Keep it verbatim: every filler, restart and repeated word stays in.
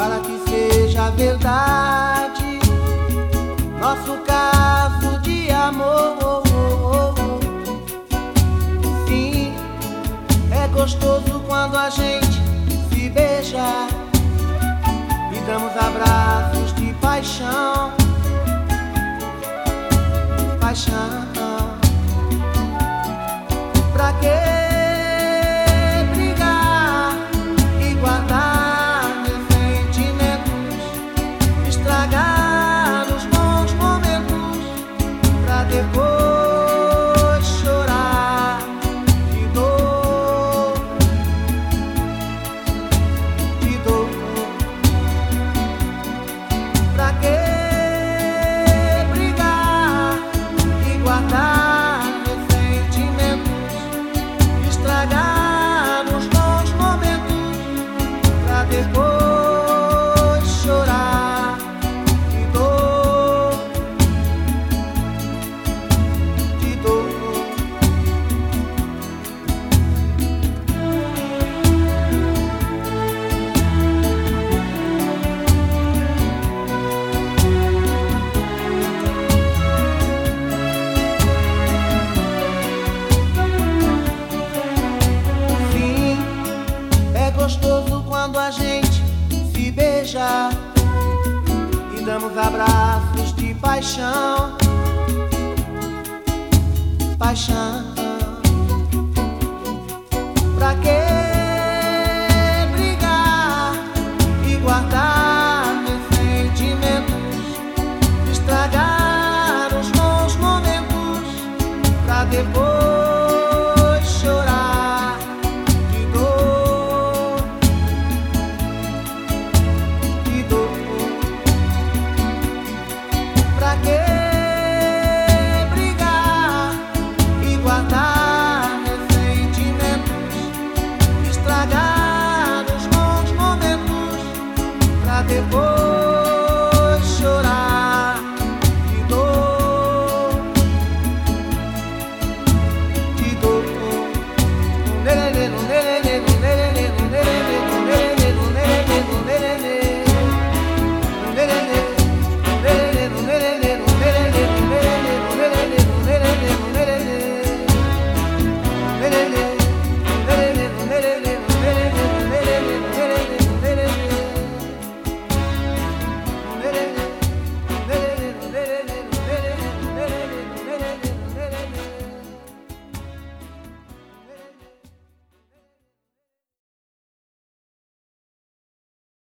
para que seja verdade nosso caso de amor. Sim, é gostoso quando a gente se beija e damos abraços de paixão. Paixão. Pra que brigar e guardar meus sentimentos, estragar os bons momentos pra depois chorar de dor, de dor. Pra que brigar e guardar meus sentimentos, estragar os bons momentos pra depois chorar de dor, de dor. Gostoso quando a gente se beija e damos abraços de paixão. Paixão. Pra quê?